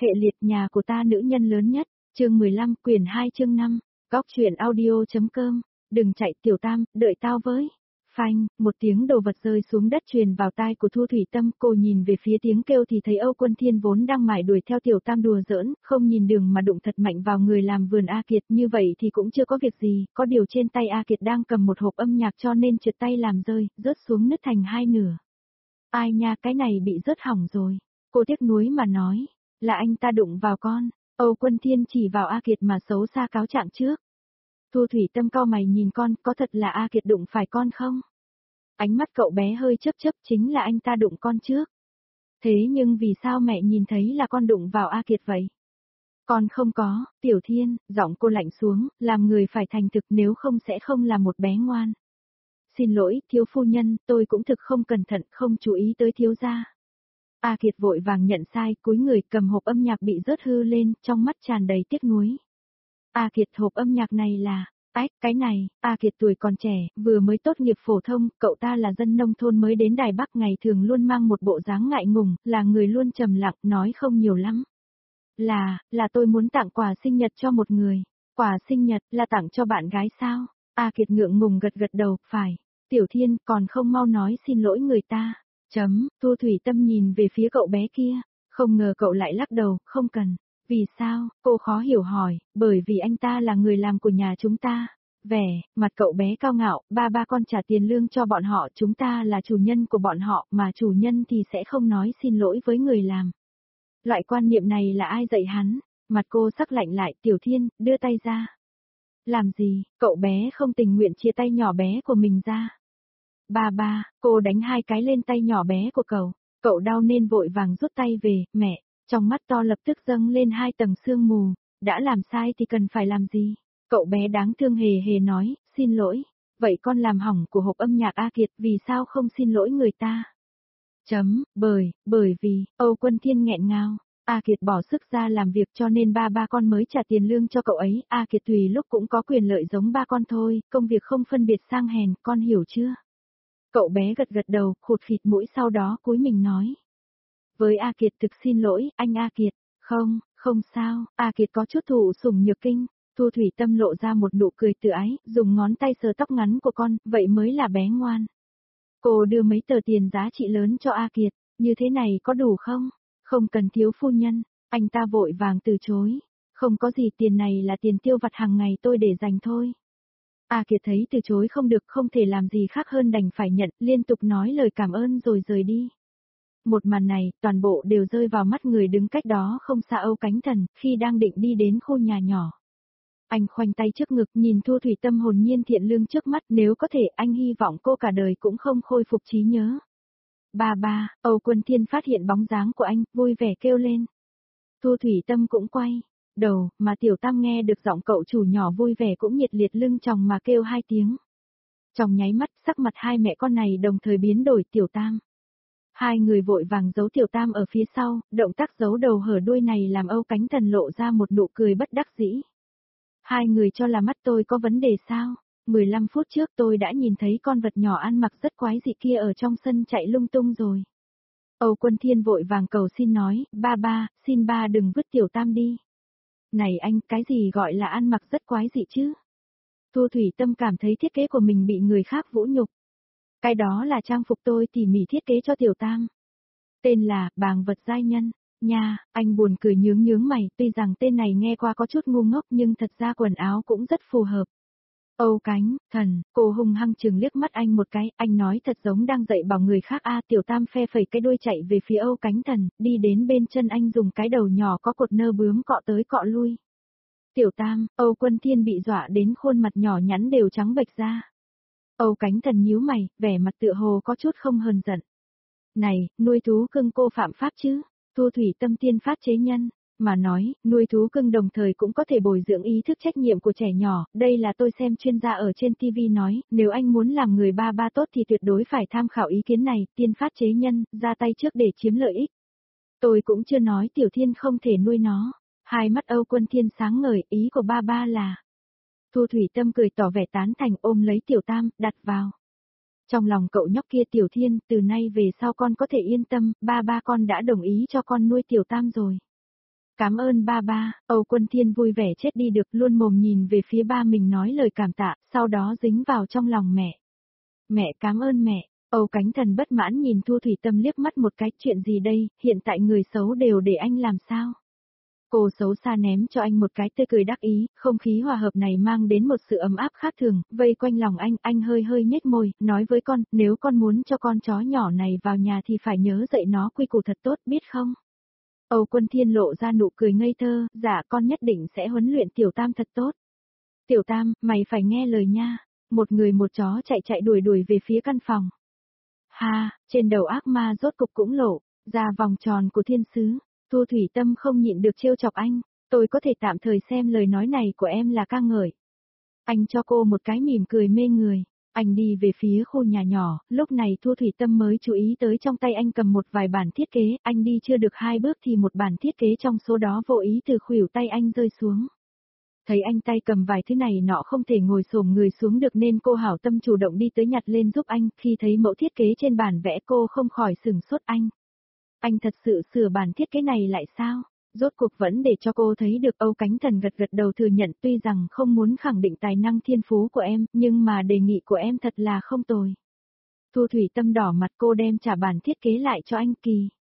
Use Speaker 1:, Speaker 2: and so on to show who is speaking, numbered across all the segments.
Speaker 1: Hệ liệt nhà của ta nữ nhân lớn nhất, chương 15, quyển 2 chương 5, góc truyện audio.com, đừng chạy Tiểu Tam, đợi tao với. Phanh, một tiếng đồ vật rơi xuống đất truyền vào tai của Thu Thủy Tâm, cô nhìn về phía tiếng kêu thì thấy Âu Quân Thiên vốn đang mải đuổi theo Tiểu Tam đùa giỡn, không nhìn đường mà đụng thật mạnh vào người làm vườn A Kiệt, như vậy thì cũng chưa có việc gì, có điều trên tay A Kiệt đang cầm một hộp âm nhạc cho nên trượt tay làm rơi, rớt xuống nứt thành hai nửa. Ai nha, cái này bị rớt hỏng rồi, cô tiếc nuối mà nói, là anh ta đụng vào con. Âu Quân Thiên chỉ vào A Kiệt mà xấu xa cáo trạng trước. Thu Thủy Tâm cau mày nhìn con, có thật là A Kiệt đụng phải con không? Ánh mắt cậu bé hơi chớp chớp, chính là anh ta đụng con trước. Thế nhưng vì sao mẹ nhìn thấy là con đụng vào A Kiệt vậy? Con không có, Tiểu Thiên, giọng cô lạnh xuống, làm người phải thành thực nếu không sẽ không là một bé ngoan. Xin lỗi, thiếu phu nhân, tôi cũng thực không cẩn thận, không chú ý tới thiếu gia. A Kiệt vội vàng nhận sai, cúi người cầm hộp âm nhạc bị rớt hư lên, trong mắt tràn đầy tiếc nuối. A Kiệt, hộp âm nhạc này là... cái này, A Kiệt tuổi còn trẻ, vừa mới tốt nghiệp phổ thông, cậu ta là dân nông thôn mới đến Đài Bắc, ngày thường luôn mang một bộ dáng ngại ngùng, là người luôn trầm lặng, nói không nhiều lắm. Là tôi muốn tặng quà sinh nhật cho một người. Quà sinh nhật, là tặng cho bạn gái sao? A Kiệt ngượng ngùng gật gật đầu, phải. Tiểu Thiên, còn không mau nói xin lỗi người ta. Thu Thủy Tâm nhìn về phía cậu bé kia, không ngờ cậu lại lắc đầu, không cần. Vì sao, cô khó hiểu hỏi, bởi vì anh ta là người làm của nhà chúng ta. Mặt cậu bé cao ngạo, ba con trả tiền lương cho bọn họ, chúng ta là chủ nhân của bọn họ, mà chủ nhân thì sẽ không nói xin lỗi với người làm. Loại quan niệm này là ai dạy hắn? Mặt cô sắc lạnh lại, Tiểu Thiên, đưa tay ra. Làm gì, cậu bé không tình nguyện chia tay nhỏ bé của mình ra. Ba, cô đánh hai cái lên tay nhỏ bé của cậu đau nên vội vàng rút tay về, mẹ, trong mắt to lập tức dâng lên hai tầng sương mù, đã làm sai thì cần phải làm gì? Cậu bé đáng thương hề hề nói, xin lỗi, vậy con làm hỏng của hộp âm nhạc A Kiệt, vì sao không xin lỗi người ta? Bởi vì, Âu Quân Thiên nghẹn ngào, A Kiệt bỏ sức ra làm việc cho nên ba con mới trả tiền lương cho cậu ấy, A Kiệt tùy lúc cũng có quyền lợi giống ba con thôi, công việc không phân biệt sang hèn, con hiểu chưa? Cậu bé gật gật đầu, khụt khịt mũi sau đó cúi mình nói. Với A Kiệt thực xin lỗi, anh A Kiệt, không sao, A Kiệt có chút thụ sủng nhược kinh, Thu Thủy Tâm lộ ra một nụ cười tự ái, dùng ngón tay sờ tóc ngắn của con, vậy mới là bé ngoan. Cô đưa mấy tờ tiền giá trị lớn cho A Kiệt, như thế này có đủ không? Không cần thiếu phu nhân, anh ta vội vàng từ chối, không có gì, tiền này là tiền tiêu vặt hàng ngày tôi để dành thôi. A Kiệt thấy từ chối không được, không thể làm gì khác hơn đành phải nhận, liên tục nói lời cảm ơn rồi rời đi. Một màn này, toàn bộ đều rơi vào mắt người đứng cách đó không xa Âu Cánh Thần, khi đang định đi đến khu nhà nhỏ. Anh khoanh tay trước ngực nhìn Thu Thủy Tâm hồn nhiên thiện lương trước mắt, nếu có thể anh hy vọng cô cả đời cũng không khôi phục trí nhớ. Ba, Âu Quân Thiên phát hiện bóng dáng của anh, vui vẻ kêu lên. Thu Thủy Tâm cũng quay đầu, mà Tiểu Tam nghe được giọng cậu chủ nhỏ vui vẻ cũng nhiệt liệt lưng chòng mà kêu hai tiếng. Trong nháy mắt, sắc mặt hai mẹ con này đồng thời biến đổi. Tiểu Tam. Hai người vội vàng giấu Tiểu Tam ở phía sau, động tác giấu đầu hở đuôi này làm Âu Cánh Thần lộ ra một nụ cười bất đắc dĩ. Hai người cho là mắt tôi có vấn đề sao? 15 phút trước tôi đã nhìn thấy con vật nhỏ ăn mặc rất quái dị kia ở trong sân chạy lung tung rồi. Âu Quân Thiên vội vàng cầu xin nói, ba, xin ba đừng vứt Tiểu Tam đi. Này anh, cái gì gọi là ăn mặc rất quái dị chứ? Thu Thủy Tâm cảm thấy thiết kế của mình bị người khác vũ nhục. Cái đó là trang phục tôi tỉ mỉ thiết kế cho Tiểu Tam. Tên là, bàng vật giai nhân. Nha, anh buồn cười nhướng mày, tuy rằng tên này nghe qua có chút ngu ngốc nhưng thật ra quần áo cũng rất phù hợp. Âu Cánh Thần, cô hung hăng chừng liếc mắt anh một cái, anh nói thật giống đang dạy bảo người khác. Tiểu Tam phe phẩy cái đuôi chạy về phía Âu Cánh Thần, đi đến bên chân anh dùng cái đầu nhỏ có cột nơ bướm cọ tới cọ lui. Tiểu Tam, Âu Quân Thiên bị dọa đến khuôn mặt nhỏ nhắn đều trắng bệch ra. Âu Cánh Thần nhíu mày, vẻ mặt tựa hồ có chút không hờn giận. Này, nuôi thú cưng cô phạm pháp chứ? Thu Thủy Tâm tiên phát chế nhân, mà nói, nuôi thú cưng đồng thời cũng có thể bồi dưỡng ý thức trách nhiệm của trẻ nhỏ, đây là tôi xem chuyên gia ở trên TV nói, nếu anh muốn làm người ba tốt thì tuyệt đối phải tham khảo ý kiến này, tiên phát chế nhân, ra tay trước để chiếm lợi ích. Tôi cũng chưa nói Tiểu Thiên không thể nuôi nó. Hai mắt Âu Quân Thiên sáng ngời, ý của ba là. Thu Thủy Tâm cười tỏ vẻ tán thành, ôm lấy Tiểu Tam, đặt vào. Trong lòng cậu nhóc kia, Tiểu Thiên, từ nay về sau con có thể yên tâm, ba con đã đồng ý cho con nuôi Tiểu Tam rồi. Cảm ơn ba ba, Âu Quân Thiên vui vẻ chết đi được, luôn mồm nhìn về phía ba mình nói lời cảm tạ, sau đó dính vào trong lòng mẹ. Mẹ cảm ơn mẹ. Âu Cánh Thần bất mãn nhìn Thu Thủy Tâm liếc mắt một cái, chuyện gì đây, hiện tại người xấu đều để anh làm sao? Cô xấu xa ném cho anh một cái tươi cười đắc ý, không khí hòa hợp này mang đến một sự ấm áp khác thường, vây quanh lòng anh hơi hơi nhếch môi, nói với con, nếu con muốn cho con chó nhỏ này vào nhà thì phải nhớ dạy nó quy củ thật tốt, biết không? Âu Quân Thiên lộ ra nụ cười ngây thơ, dạ con nhất định sẽ huấn luyện Tiểu Tam thật tốt. Tiểu Tam, mày phải nghe lời nha. Một người một chó chạy chạy đuổi đuổi về phía căn phòng. Ha, trên đầu ác ma rốt cục cũng lộ, ra vòng tròn của thiên sứ. Thu Thủy Tâm không nhịn được trêu chọc anh, tôi có thể tạm thời xem lời nói này của em là ca ngợi. Anh cho cô một cái mỉm cười mê người. Anh đi về phía khu nhà nhỏ, lúc này Thu Thủy Tâm mới chú ý tới trong tay anh cầm một vài bản thiết kế, anh đi chưa được 2 bước thì một bản thiết kế trong số đó vô ý từ khuỷu tay anh rơi xuống. Thấy anh tay cầm vài thứ này nọ không thể ngồi xổm người xuống được nên cô hảo tâm chủ động đi tới nhặt lên giúp anh, khi thấy mẫu thiết kế trên bản vẽ cô không khỏi sửng sốt anh. Anh thật sự sửa bản thiết kế này lại sao? Rốt cuộc vẫn để cho cô thấy được. Âu Cánh Thần gật gật đầu thừa nhận, tuy rằng không muốn khẳng định tài năng thiên phú của em, nhưng mà đề nghị của em thật là không tồi. Thu Thủy Tâm đỏ mặt, cô đem trả bản thiết kế lại cho anh.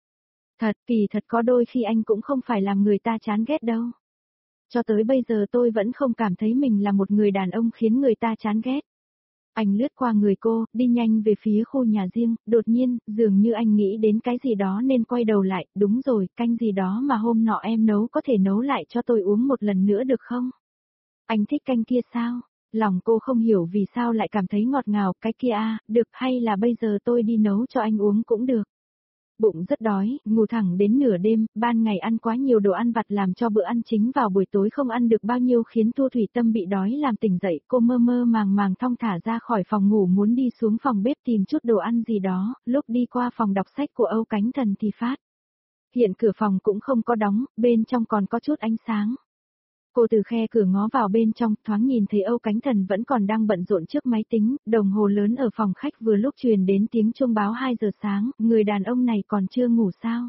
Speaker 1: Kỳ thật có đôi khi anh cũng không phải làm người ta chán ghét đâu. Cho tới bây giờ tôi vẫn không cảm thấy mình là một người đàn ông khiến người ta chán ghét. Anh lướt qua người cô, đi nhanh về phía khu nhà riêng, đột nhiên, dường như anh nghĩ đến cái gì đó nên quay đầu lại, đúng rồi, canh gì đó mà hôm nọ em nấu có thể nấu lại cho tôi uống một lần nữa được không? Anh thích canh kia sao? Lòng cô không hiểu vì sao lại cảm thấy ngọt ngào, cái kia được, hay là bây giờ tôi đi nấu cho anh uống cũng được. Bụng rất đói, ngủ thẳng đến nửa đêm, ban ngày ăn quá nhiều đồ ăn vặt làm cho bữa ăn chính vào buổi tối không ăn được bao nhiêu khiến Thu Thủy Tâm bị đói làm tỉnh dậy, cô mơ mơ màng màng thong thả ra khỏi phòng ngủ muốn đi xuống phòng bếp tìm chút đồ ăn gì đó, lúc đi qua phòng đọc sách của Âu Cánh Thần thì phát. Hiện cửa phòng cũng không có đóng, bên trong còn có chút ánh sáng. Cô từ khe cửa ngó vào bên trong, thoáng nhìn thấy Âu Cánh Thần vẫn còn đang bận rộn trước máy tính, đồng hồ lớn ở phòng khách vừa lúc truyền đến tiếng chuông báo 2 giờ sáng, người đàn ông này còn chưa ngủ sao?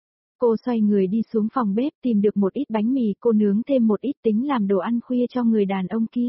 Speaker 1: Cô xoay người đi xuống phòng bếp tìm được một ít bánh mì, cô nướng thêm một ít tính làm đồ ăn khuya cho người đàn ông kia.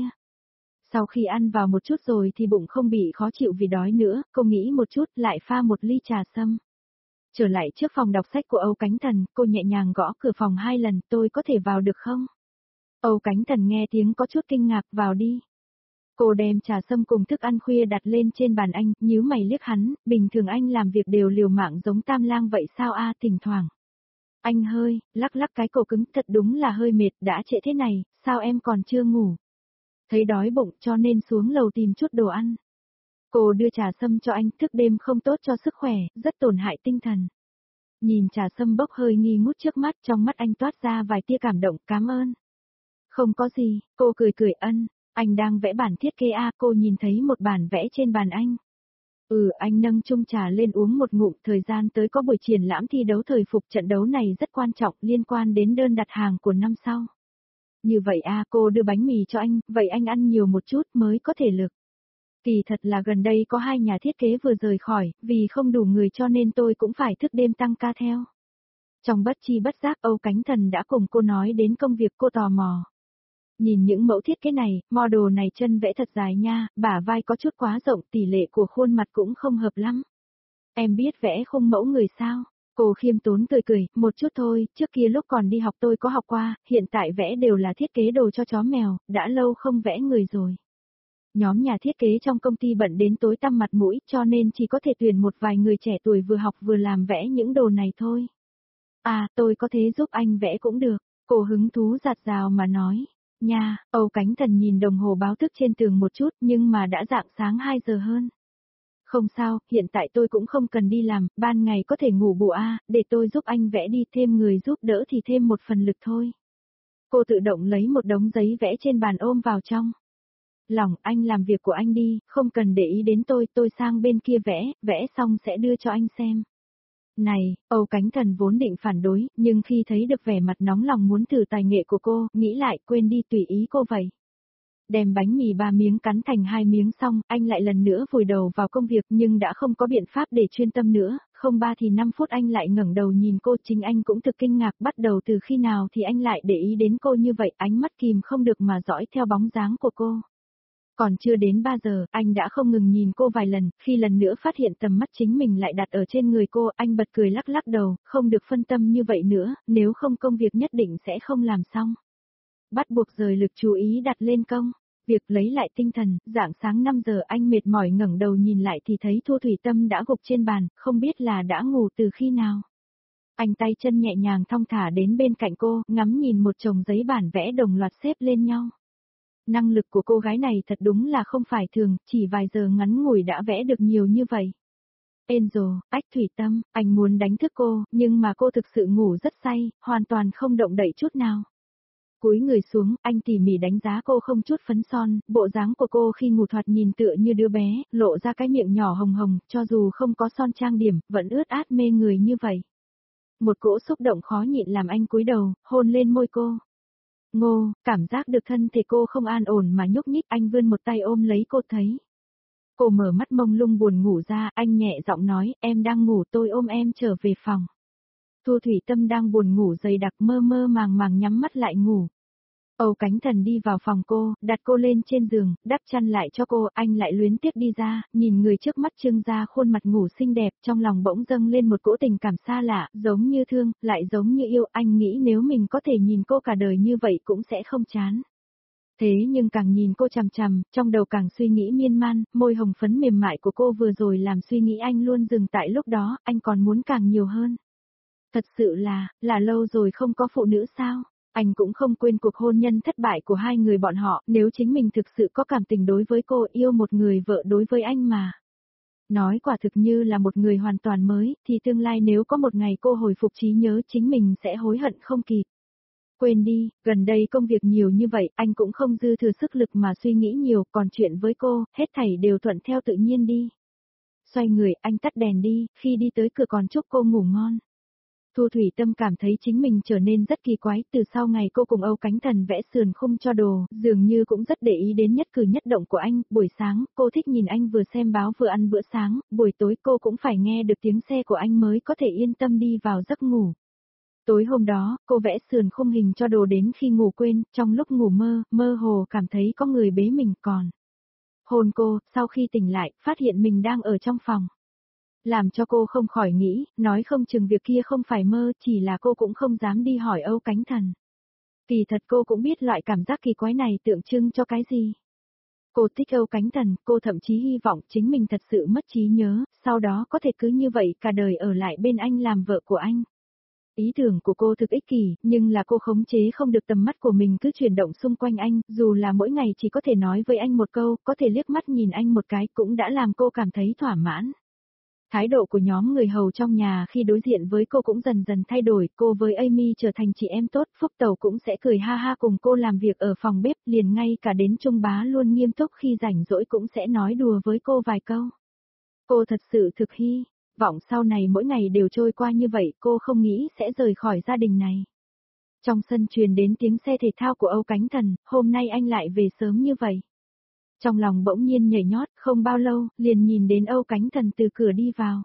Speaker 1: Sau khi ăn vào một chút rồi thì bụng không bị khó chịu vì đói nữa, cô nghĩ một chút lại pha một ly trà sâm. Trở lại trước phòng đọc sách của Âu Cánh Thần, cô nhẹ nhàng gõ cửa phòng 2 lần, tôi có thể vào được không? Âu Cánh Thần nghe tiếng có chút kinh ngạc, vào đi. Cô đem trà sâm cùng thức ăn khuya đặt lên trên bàn anh, nhíu mày liếc hắn, bình thường anh làm việc đều liều mạng giống Tam Lang vậy sao thỉnh thoảng. Anh hơi, lắc lắc cái cổ cứng, thật đúng là hơi mệt, đã trễ thế này, sao em còn chưa ngủ? Thấy đói bụng cho nên xuống lầu tìm chút đồ ăn. Cô đưa trà sâm cho anh, thức đêm không tốt cho sức khỏe, rất tổn hại tinh thần. Nhìn trà sâm bốc hơi nghi ngút trước mắt, trong mắt anh toát ra vài tia cảm động, cảm ơn. Không có gì, cô cười ân, anh đang vẽ bản thiết kế cô nhìn thấy một bản vẽ trên bàn anh. Anh nâng chung trà lên uống một ngụm, thời gian tới có buổi triển lãm thi đấu thời phục, trận đấu này rất quan trọng, liên quan đến đơn đặt hàng của năm sau. Như vậy cô đưa bánh mì cho anh, vậy anh ăn nhiều một chút mới có thể lực. Kỳ thật là gần đây có 2 nhà thiết kế vừa rời khỏi, vì không đủ người cho nên tôi cũng phải thức đêm tăng ca theo. Trong bất chi bất giác Âu Cánh Thần đã cùng cô nói đến công việc, cô tò mò. Nhìn những mẫu thiết kế này, model này chân vẽ thật dài nha, bả vai có chút quá rộng, tỷ lệ của khuôn mặt cũng không hợp lắm. Em biết vẽ khung mẫu người sao? Cô khiêm tốn cười, một chút thôi, trước kia lúc còn đi học tôi có học qua, hiện tại vẽ đều là thiết kế đồ cho chó mèo, đã lâu không vẽ người rồi. Nhóm nhà thiết kế trong công ty bận đến tối tăm mặt mũi cho nên chỉ có thể tuyển một vài người trẻ tuổi vừa học vừa làm vẽ những đồ này thôi. Tôi có thể giúp anh vẽ cũng được, cô hứng thú rạt rào mà nói. Nha, Âu Cánh Thần nhìn đồng hồ báo thức trên tường một chút nhưng mà đã rạng sáng 2 giờ hơn. Không sao, hiện tại tôi cũng không cần đi làm, ban ngày có thể ngủ bù để tôi giúp anh vẽ đi, thêm người giúp đỡ thì thêm một phần lực thôi. Cô tự động lấy một đống giấy vẽ trên bàn ôm vào trong. Lòng, anh làm việc của anh đi, không cần để ý đến tôi sang bên kia vẽ xong sẽ đưa cho anh xem. Này, Âu Cánh Thần vốn định phản đối, nhưng khi thấy được vẻ mặt nóng lòng muốn thử tài nghệ của cô, nghĩ lại quên đi tùy ý cô vậy. Đem bánh mì 3 miếng cắn thành 2 miếng xong, anh lại lần nữa vùi đầu vào công việc nhưng đã không có biện pháp để chuyên tâm nữa, không 3 thì 5 phút anh lại ngẩng đầu nhìn cô, chính anh cũng thực kinh ngạc, bắt đầu từ khi nào thì anh lại để ý đến cô như vậy, ánh mắt kìm không được mà dõi theo bóng dáng của cô. Còn chưa đến 3 giờ, anh đã không ngừng nhìn cô vài lần, khi lần nữa phát hiện tầm mắt chính mình lại đặt ở trên người cô, anh bật cười lắc lắc đầu, không được phân tâm như vậy nữa, nếu không công việc nhất định sẽ không làm xong. Bắt buộc rời lực chú ý đặt lên công. Việc lấy lại tinh thần, rạng sáng 5 giờ anh mệt mỏi ngẩng đầu nhìn lại thì thấy Thu Thủy Tâm đã gục trên bàn, không biết là đã ngủ từ khi nào. Anh tay chân nhẹ nhàng thong thả đến bên cạnh cô, ngắm nhìn một chồng giấy bản vẽ đồng loạt xếp lên nhau. Năng lực của cô gái này thật đúng là không phải thường, chỉ vài giờ ngắn ngủi đã vẽ được nhiều như vậy. Angel, ách Thủy Tâm, anh muốn đánh thức cô, nhưng mà cô thực sự ngủ rất say, hoàn toàn không động đậy chút nào. Cúi người xuống, anh tỉ mỉ đánh giá cô không chút phấn son, bộ dáng của cô khi ngủ thoạt nhìn tựa như đứa bé, lộ ra cái miệng nhỏ hồng hồng, cho dù không có son trang điểm, vẫn ướt át mê người như vậy. Một cỗ xúc động khó nhịn làm anh cúi đầu, hôn lên môi cô. Ngô, cảm giác được thân thể cô không an ổn mà nhúc nhích, anh vươn một tay ôm lấy cô thấy. Cô mở mắt mông lung buồn ngủ ra, anh nhẹ giọng nói, em đang ngủ tôi ôm em trở về phòng. Thu Thủy Tâm đang buồn ngủ dày đặc mơ mơ màng màng nhắm mắt lại ngủ. Âu Cánh Thần đi vào phòng cô, đặt cô lên trên giường, đắp chăn lại cho cô, anh lại luyến tiếc đi ra, nhìn người trước mắt trưng ra khuôn mặt ngủ xinh đẹp, trong lòng bỗng dâng lên một cỗ tình cảm xa lạ, giống như thương, lại giống như yêu, anh nghĩ nếu mình có thể nhìn cô cả đời như vậy cũng sẽ không chán. Thế nhưng càng nhìn cô chằm chằm, trong đầu càng suy nghĩ miên man, môi hồng phấn mềm mại của cô vừa rồi làm suy nghĩ anh luôn dừng tại lúc đó, anh còn muốn càng nhiều hơn. Thật sự là lâu rồi không có phụ nữ sao? Anh cũng không quên cuộc hôn nhân thất bại của hai người bọn họ, nếu chính mình thực sự có cảm tình đối với cô, yêu một người vợ đối với anh mà. Nói quả thực như là một người hoàn toàn mới, thì tương lai nếu có một ngày cô hồi phục trí nhớ chính mình sẽ hối hận không kịp. Quên đi, gần đây công việc nhiều như vậy, anh cũng không dư thừa sức lực mà suy nghĩ nhiều, còn chuyện với cô, hết thảy đều thuận theo tự nhiên đi. Xoay người, anh tắt đèn đi, khi đi tới cửa còn chúc cô ngủ ngon. Thu Thủy Tâm cảm thấy chính mình trở nên rất kỳ quái, từ sau ngày cô cùng Âu Cánh Thần vẽ sườn khung cho đồ, dường như cũng rất để ý đến nhất cử nhất động của anh, buổi sáng, cô thích nhìn anh vừa xem báo vừa ăn bữa sáng, buổi tối cô cũng phải nghe được tiếng xe của anh mới có thể yên tâm đi vào giấc ngủ. Tối hôm đó, cô vẽ sườn khung hình cho đồ đến khi ngủ quên, trong lúc ngủ mơ hồ cảm thấy có người bế mình còn. Hôn cô, sau khi tỉnh lại, phát hiện mình đang ở trong phòng. Làm cho cô không khỏi nghĩ, nói không chừng việc kia không phải mơ, chỉ là cô cũng không dám đi hỏi Âu Cánh Thần. Kỳ thật cô cũng biết loại cảm giác kỳ quái này tượng trưng cho cái gì. Cô thích Âu Cánh Thần, cô thậm chí hy vọng chính mình thật sự mất trí nhớ, sau đó có thể cứ như vậy cả đời ở lại bên anh làm vợ của anh. Ý tưởng của cô thực ích kỷ, nhưng là cô khống chế không được tầm mắt của mình cứ chuyển động xung quanh anh, dù là mỗi ngày chỉ có thể nói với anh một câu, có thể liếc mắt nhìn anh một cái cũng đã làm cô cảm thấy thỏa mãn. Thái độ của nhóm người hầu trong nhà khi đối diện với cô cũng dần dần thay đổi, cô với Amy trở thành chị em tốt, Phúc Tàu cũng sẽ cười ha ha cùng cô làm việc ở phòng bếp, liền ngay cả đến Trung Bá luôn nghiêm túc khi rảnh rỗi cũng sẽ nói đùa với cô vài câu. Cô thật sự thực hy vọng sau này mỗi ngày đều trôi qua như vậy, cô không nghĩ sẽ rời khỏi gia đình này. Trong sân truyền đến tiếng xe thể thao của Âu Cánh Thần, hôm nay anh lại về sớm như vậy. Trong lòng bỗng nhiên nhảy nhót, không bao lâu, liền nhìn đến Âu Cánh Thần từ cửa đi vào.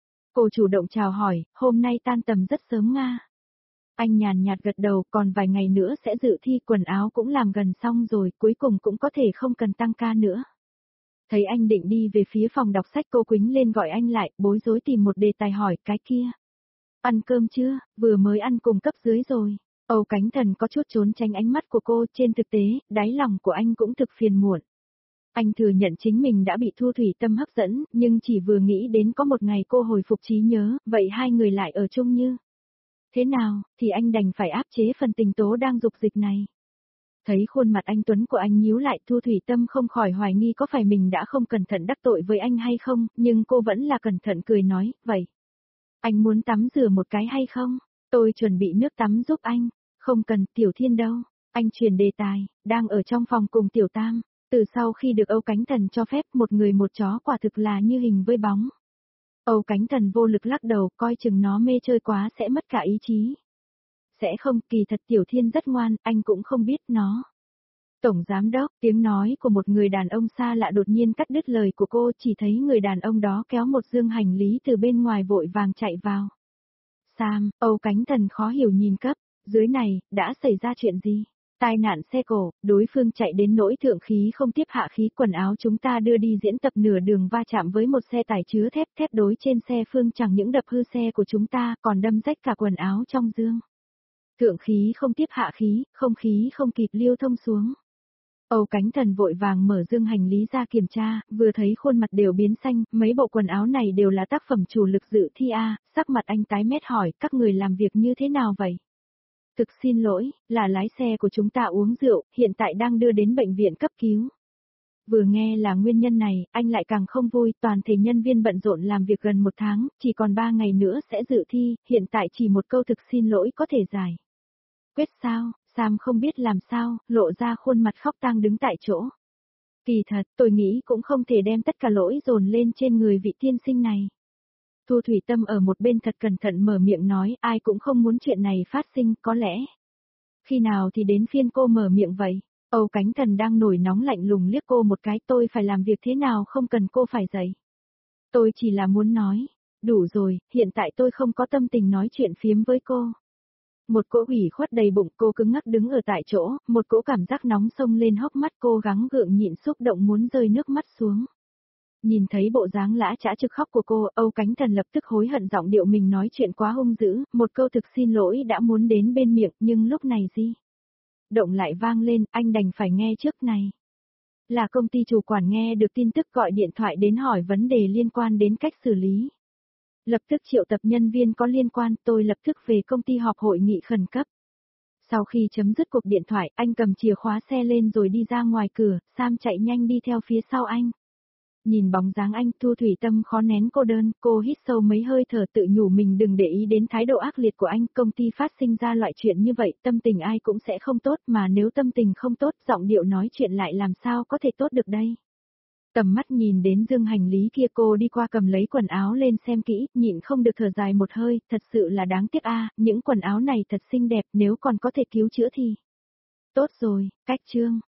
Speaker 1: Cô chủ động chào hỏi, hôm nay tan tầm rất sớm nga. Anh nhàn nhạt gật đầu, còn vài ngày nữa sẽ dự thi, quần áo cũng làm gần xong rồi, cuối cùng cũng có thể không cần tăng ca nữa. Thấy anh định đi về phía phòng đọc sách, cô quýnh lên gọi anh lại, bối rối tìm một đề tài hỏi, cái kia. Ăn cơm chưa, vừa mới ăn cùng cấp dưới rồi. Âu Cánh Thần có chút trốn tránh ánh mắt của cô, trên thực tế, đáy lòng của anh cũng thực phiền muộn. Anh thừa nhận chính mình đã bị Thu Thủy Tâm hấp dẫn, nhưng chỉ vừa nghĩ đến có một ngày cô hồi phục trí nhớ, vậy hai người lại ở chung như. Thế nào, thì anh đành phải áp chế phần tình tố đang dục dịch này. Thấy khuôn mặt anh Tuấn của anh nhíu lại, Thu Thủy Tâm không khỏi hoài nghi có phải mình đã không cẩn thận đắc tội với anh hay không, nhưng cô vẫn là cẩn thận cười nói, vậy. Anh muốn tắm rửa một cái hay không? Tôi chuẩn bị nước tắm giúp anh. Không cần, Tiểu Thiên đâu? Anh chuyển đề tài, đang ở trong phòng cùng Tiểu Tam. Từ sau khi được Âu Cánh Thần cho phép một người một chó quả thực là như hình với bóng. Âu Cánh Thần vô lực lắc đầu, coi chừng nó mê chơi quá sẽ mất cả ý chí. Sẽ không, kỳ thật Tiểu Thiên rất ngoan, anh cũng không biết nó. Tổng giám đốc, tiếng nói của một người đàn ông xa lạ đột nhiên cắt đứt lời của cô, chỉ thấy người đàn ông đó kéo một dương hành lý từ bên ngoài vội vàng chạy vào. Sam, Âu Cánh Thần khó hiểu nhìn cấp, dưới này, đã xảy ra chuyện gì? Tai nạn xe cổ, đối phương chạy đến nỗi thượng khí không tiếp hạ khí, quần áo chúng ta đưa đi diễn tập nửa đường va chạm với một xe tải chứa thép, thép đối trên xe phương chẳng những đập hư xe của chúng ta, còn đâm rách cả quần áo trong dương. Thượng khí không tiếp hạ khí, không khí không kịp lưu thông xuống. Âu Cánh Thần vội vàng mở dương hành lý ra kiểm tra, vừa thấy khuôn mặt đều biến xanh, mấy bộ quần áo này đều là tác phẩm chủ lực dự thi A, sắc mặt anh tái mét hỏi, các người làm việc như thế nào vậy? Thực xin lỗi, là lái xe của chúng ta uống rượu, hiện tại đang đưa đến bệnh viện cấp cứu. Vừa nghe là nguyên nhân này, anh lại càng không vui, toàn thể nhân viên bận rộn làm việc gần 1 tháng, chỉ còn 3 ngày nữa sẽ dự thi, hiện tại chỉ một câu thực xin lỗi có thể giải quyết sao? Sam không biết làm sao, lộ ra khuôn mặt khóc tang đứng tại chỗ. Kỳ thật, tôi nghĩ cũng không thể đem tất cả lỗi dồn lên trên người vị tiên sinh này. Thu Thủy Tâm ở một bên thật cẩn thận mở miệng nói, ai cũng không muốn chuyện này phát sinh, có lẽ. Khi nào thì đến phiên cô mở miệng vậy? Âu Cánh Thần đang nổi nóng lạnh lùng liếc cô một cái, tôi phải làm việc thế nào không cần cô phải dạy. Tôi chỉ là muốn nói, đủ rồi, hiện tại tôi không có tâm tình nói chuyện phiếm với cô. Một cỗ ủy khuất đầy bụng, cô cứng ngắc đứng ở tại chỗ, một cỗ cảm giác nóng sông lên hốc mắt, cô gắng gượng nhịn xúc động muốn rơi nước mắt xuống. Nhìn thấy bộ dáng lã chã trực khóc của cô, Âu Cánh Thần lập tức hối hận giọng điệu mình nói chuyện quá hung dữ, một câu thực xin lỗi đã muốn đến bên miệng, nhưng lúc này gì? Động lại vang lên, anh đành phải nghe trước này. Là công ty chủ quản nghe được tin tức gọi điện thoại đến hỏi vấn đề liên quan đến cách xử lý. Lập tức triệu tập nhân viên có liên quan, tôi lập tức về công ty họp hội nghị khẩn cấp. Sau khi chấm dứt cuộc điện thoại, anh cầm chìa khóa xe lên rồi đi ra ngoài cửa, Sam chạy nhanh đi theo phía sau anh. Nhìn bóng dáng anh, Thu Thủy Tâm khó nén cô đơn, cô hít sâu mấy hơi thở tự nhủ mình đừng để ý đến thái độ ác liệt của anh, công ty phát sinh ra loại chuyện như vậy, tâm tình ai cũng sẽ không tốt, mà nếu tâm tình không tốt, giọng điệu nói chuyện lại làm sao có thể tốt được đây. Tầm mắt nhìn đến dương hành lý kia, cô đi qua cầm lấy quần áo lên xem kỹ, nhịn không được thở dài một hơi, thật sự là đáng tiếc a, những quần áo này thật xinh đẹp, nếu còn có thể cứu chữa thì. Tốt rồi, cách chương.